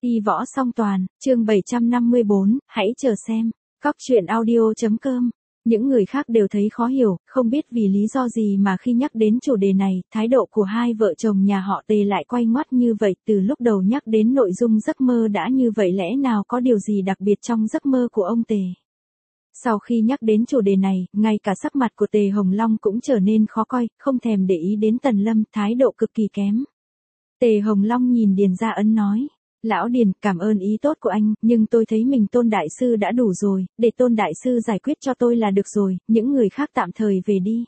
Y võ song toàn, chương 754, hãy chờ xem. Cóc truyện audio.com. Những người khác đều thấy khó hiểu, không biết vì lý do gì mà khi nhắc đến chủ đề này, thái độ của hai vợ chồng nhà họ Tề lại quay ngoắt như vậy. Từ lúc đầu nhắc đến nội dung giấc mơ đã như vậy, lẽ nào có điều gì đặc biệt trong giấc mơ của ông Tề? Sau khi nhắc đến chủ đề này, ngay cả sắc mặt của Tề Hồng Long cũng trở nên khó coi, không thèm để ý đến Tần Lâm, thái độ cực kỳ kém. Tề Hồng Long nhìn Điền Gia Ấn nói: Lão Điền, cảm ơn ý tốt của anh, nhưng tôi thấy mình Tôn Đại Sư đã đủ rồi, để Tôn Đại Sư giải quyết cho tôi là được rồi, những người khác tạm thời về đi.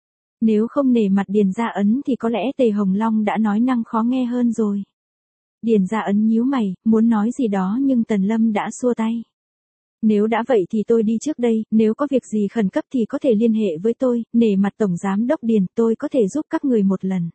Nếu không nể mặt Điền Gia Ấn thì có lẽ Tề Hồng Long đã nói năng khó nghe hơn rồi. Điền Gia Ấn nhíu mày, muốn nói gì đó nhưng Tần Lâm đã xua tay. Nếu đã vậy thì tôi đi trước đây, nếu có việc gì khẩn cấp thì có thể liên hệ với tôi, nể mặt Tổng Giám Đốc Điền, tôi có thể giúp các người một lần.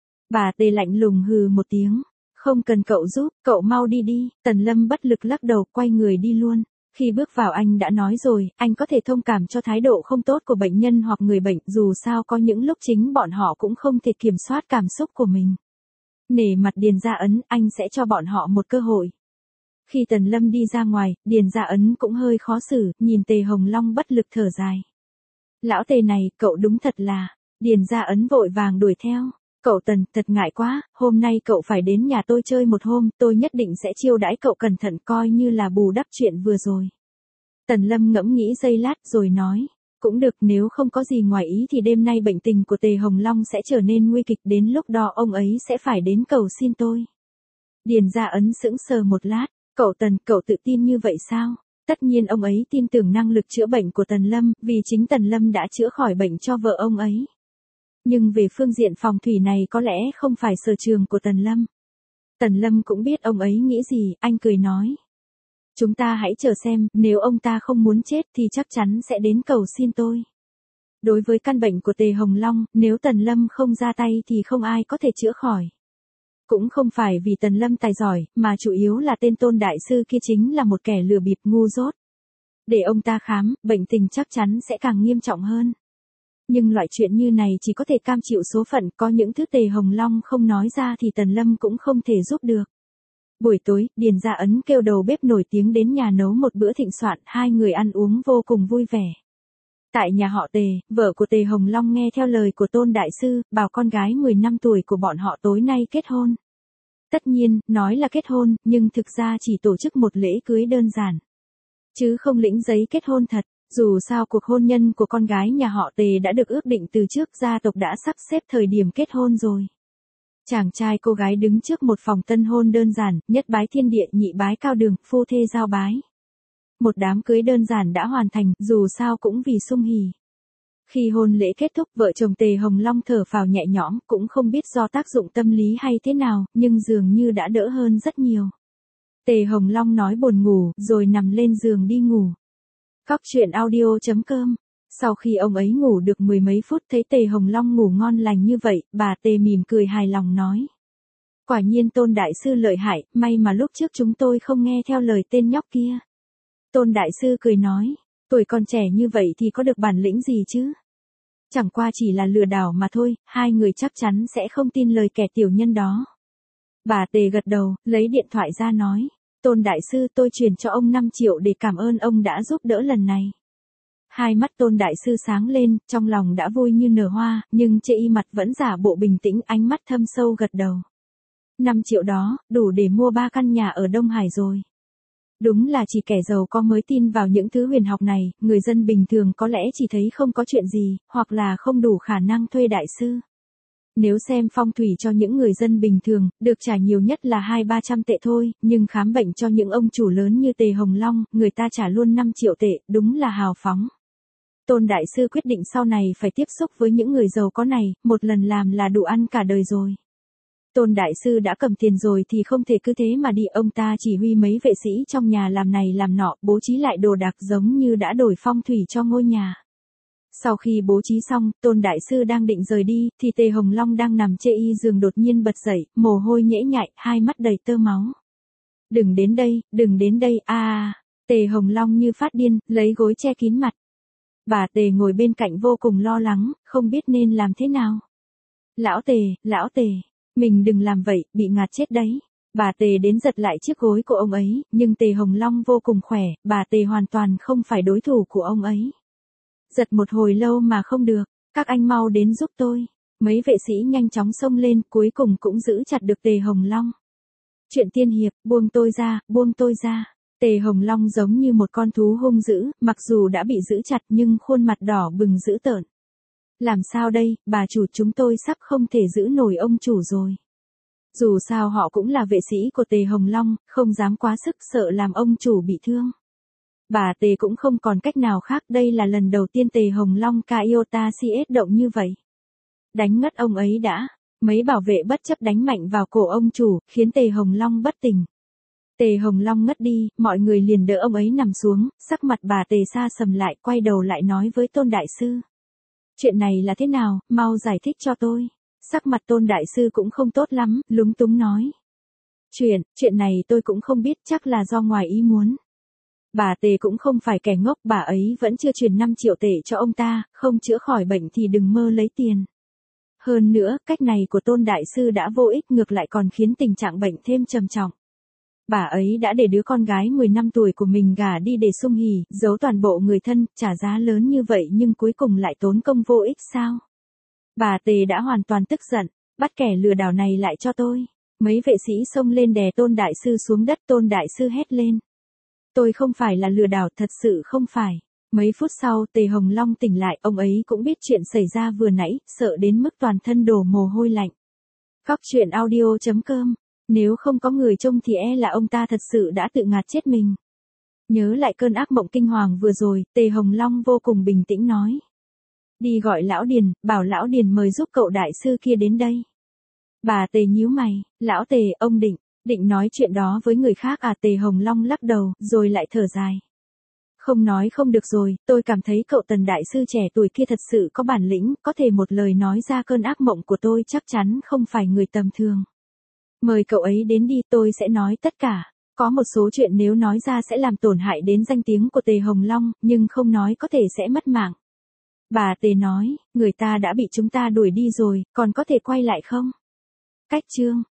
Bà Tề lạnh lùng hừ một tiếng. Không cần cậu giúp, cậu mau đi đi. Tần Lâm bất lực lắc đầu, quay người đi luôn. Khi bước vào anh đã nói rồi, anh có thể thông cảm cho thái độ không tốt của bệnh nhân hoặc người bệnh, dù sao có những lúc chính bọn họ cũng không thể kiểm soát cảm xúc của mình. Nể mặt Điền Gia Ấn, anh sẽ cho bọn họ một cơ hội. Khi Tần Lâm đi ra ngoài, Điền Gia Ấn cũng hơi khó xử, nhìn Tề Hồng Long bất lực thở dài. Lão Tề này, cậu đúng thật là... Điền Gia Ấn vội vàng đuổi theo. Cậu Tần, thật ngại quá, hôm nay cậu phải đến nhà tôi chơi một hôm, tôi nhất định sẽ chiêu đãi cậu cẩn thận, coi như là bù đắp chuyện vừa rồi. Tần Lâm ngẫm nghĩ giây lát rồi nói, cũng được, nếu không có gì ngoài ý thì đêm nay bệnh tình của Tề Hồng Long sẽ trở nên nguy kịch, đến lúc đó ông ấy sẽ phải đến cầu xin tôi. Điền Gia Ấn sững sờ một lát, cậu Tần, cậu tự tin như vậy sao? Tất nhiên ông ấy tin tưởng năng lực chữa bệnh của Tần Lâm, vì chính Tần Lâm đã chữa khỏi bệnh cho vợ ông ấy. Nhưng về phương diện phòng thủy này có lẽ không phải sở trường của Tần Lâm. Tần Lâm cũng biết ông ấy nghĩ gì, anh cười nói. Chúng ta hãy chờ xem, nếu ông ta không muốn chết thì chắc chắn sẽ đến cầu xin tôi. Đối với căn bệnh của Tề Hồng Long, nếu Tần Lâm không ra tay thì không ai có thể chữa khỏi. Cũng không phải vì Tần Lâm tài giỏi, mà chủ yếu là tên Tôn Đại Sư kia chính là một kẻ lừa bịp ngu dốt. Để ông ta khám, bệnh tình chắc chắn sẽ càng nghiêm trọng hơn. Nhưng loại chuyện như này chỉ có thể cam chịu số phận, có những thứ Tề Hồng Long không nói ra thì Tần Lâm cũng không thể giúp được. Buổi tối, Điền Gia Ấn kêu đầu bếp nổi tiếng đến nhà nấu một bữa thịnh soạn, hai người ăn uống vô cùng vui vẻ. Tại nhà họ Tề, vợ của Tề Hồng Long nghe theo lời của Tôn Đại Sư, bảo con gái 10 năm tuổi của bọn họ tối nay kết hôn. Tất nhiên, nói là kết hôn, nhưng thực ra chỉ tổ chức một lễ cưới đơn giản. Chứ không lĩnh giấy kết hôn thật. Dù sao cuộc hôn nhân của con gái nhà họ Tề đã được ước định từ trước, gia tộc đã sắp xếp thời điểm kết hôn rồi. Chàng trai cô gái đứng trước một phòng tân hôn đơn giản, nhất bái thiên địa, nhị bái cao đường, phu thê giao bái. Một đám cưới đơn giản đã hoàn thành, dù sao cũng vì sum hỉ. Khi hôn lễ kết thúc, vợ chồng Tề Hồng Long thở phào nhẹ nhõm, cũng không biết do tác dụng tâm lý hay thế nào, nhưng dường như đã đỡ hơn rất nhiều. Tề Hồng Long nói buồn ngủ, rồi nằm lên giường đi ngủ. Cóc truyện audio.com. Sau khi ông ấy ngủ được mười mấy phút thấy Tề Hồng Long ngủ ngon lành như vậy, bà Tề mỉm cười hài lòng nói. Quả nhiên Tôn Đại Sư lợi hại, may mà lúc trước chúng tôi không nghe theo lời tên nhóc kia. Tôn Đại Sư cười nói, tuổi còn trẻ như vậy thì có được bản lĩnh gì chứ? Chẳng qua chỉ là lừa đảo mà thôi, hai người chắc chắn sẽ không tin lời kẻ tiểu nhân đó. Bà Tề gật đầu, lấy điện thoại ra nói. Tôn Đại Sư, tôi chuyển cho ông 5 triệu để cảm ơn ông đã giúp đỡ lần này. Hai mắt Tôn Đại Sư sáng lên, trong lòng đã vui như nở hoa, nhưng chê y mặt vẫn giả bộ bình tĩnh, ánh mắt thâm sâu gật đầu. 5 triệu đó, đủ để mua 3 căn nhà ở Đông Hải rồi. Đúng là chỉ kẻ giàu có mới tin vào những thứ huyền học này, người dân bình thường có lẽ chỉ thấy không có chuyện gì, hoặc là không đủ khả năng thuê đại sư. Nếu xem phong thủy cho những người dân bình thường, được trả nhiều nhất là 200-300 tệ thôi, nhưng khám bệnh cho những ông chủ lớn như Tề Hồng Long, người ta trả luôn 5 triệu tệ, đúng là hào phóng. Tôn Đại Sư quyết định sau này phải tiếp xúc với những người giàu có này, một lần làm là đủ ăn cả đời rồi. Tôn Đại Sư đã cầm tiền rồi thì không thể cứ thế mà đi, ông ta chỉ huy mấy vệ sĩ trong nhà làm này làm nọ, bố trí lại đồ đạc giống như đã đổi phong thủy cho ngôi nhà. Sau khi bố trí xong, Tôn Đại Sư đang định rời đi, thì Tề Hồng Long đang nằm chê y giường đột nhiên bật dậy, mồ hôi nhễ nhại, hai mắt đầy tơ máu. Đừng đến đây, Tề Hồng Long như phát điên, lấy gối che kín mặt. Bà Tề ngồi bên cạnh vô cùng lo lắng, không biết nên làm thế nào. Lão Tề, mình đừng làm vậy, bị ngạt chết đấy. Bà Tề đến giật lại chiếc gối của ông ấy, nhưng Tề Hồng Long vô cùng khỏe, bà Tề hoàn toàn không phải đối thủ của ông ấy. Giật một hồi lâu mà không được, các anh mau đến giúp tôi. Mấy vệ sĩ nhanh chóng xông lên, cuối cùng cũng giữ chặt được Tề Hồng Long. Chuyện tiên hiệp, buông tôi ra, buông tôi ra. Tề Hồng Long giống như một con thú hung dữ, mặc dù đã bị giữ chặt nhưng khuôn mặt đỏ bừng dữ tợn. Làm sao đây, bà chủ, chúng tôi sắp không thể giữ nổi ông chủ rồi. Dù sao họ cũng là vệ sĩ của Tề Hồng Long, không dám quá sức, sợ làm ông chủ bị thương. Bà Tề cũng không còn cách nào khác, đây là lần đầu tiên Tề Hồng Long Kaiota CS động như vậy. Đánh ngất ông ấy đã. Mấy bảo vệ bất chấp đánh mạnh vào cổ ông chủ, khiến Tề Hồng Long bất tỉnh. Tề Hồng Long ngất đi, mọi người liền đỡ ông ấy nằm xuống, sắc mặt bà Tề xa sầm lại, quay đầu lại nói với Tôn Đại Sư. Chuyện này là thế nào, mau giải thích cho tôi. Sắc mặt Tôn Đại Sư cũng không tốt lắm, lúng túng nói. Chuyện này tôi cũng không biết, chắc là do ngoài ý muốn. Bà Tề cũng không phải kẻ ngốc, bà ấy vẫn chưa truyền 5 triệu tệ cho ông ta, không chữa khỏi bệnh thì đừng mơ lấy tiền. Hơn nữa, cách này của Tôn Đại Sư đã vô ích, ngược lại còn khiến tình trạng bệnh thêm trầm trọng. Bà ấy đã để đứa con gái 10 năm tuổi của mình gả đi để sung hỉ, giấu toàn bộ người thân, trả giá lớn như vậy nhưng cuối cùng lại tốn công vô ích sao? Bà Tề đã hoàn toàn tức giận, bắt kẻ lừa đảo này lại cho tôi. Mấy vệ sĩ xông lên đè Tôn Đại Sư xuống đất, Tôn Đại Sư hét lên. Tôi không phải là lừa đảo, thật sự không phải. Mấy phút sau, Tề Hồng Long tỉnh lại, ông ấy cũng biết chuyện xảy ra vừa nãy, sợ đến mức toàn thân đổ mồ hôi lạnh. Cóc truyện audio.com. Nếu không có người trông thì là ông ta thật sự đã tự ngạt chết mình. Nhớ lại cơn ác mộng kinh hoàng vừa rồi, Tề Hồng Long vô cùng bình tĩnh nói. Đi gọi Lão Điền, bảo Lão Điền mời giúp cậu đại sư kia đến đây. Bà Tề nhíu mày, Lão Tề, ông định nói chuyện đó với người khác à? Tề Hồng Long lắc đầu, rồi lại thở dài. Không nói không được rồi, tôi cảm thấy cậu Tần đại sư trẻ tuổi kia thật sự có bản lĩnh, có thể một lời nói ra cơn ác mộng của tôi, chắc chắn không phải người tầm thường. Mời cậu ấy đến đi, tôi sẽ nói tất cả. Có một số chuyện nếu nói ra sẽ làm tổn hại đến danh tiếng của Tề Hồng Long, nhưng không nói có thể sẽ mất mạng. Bà Tề nói, người ta đã bị chúng ta đuổi đi rồi, còn có thể quay lại không? Cách chương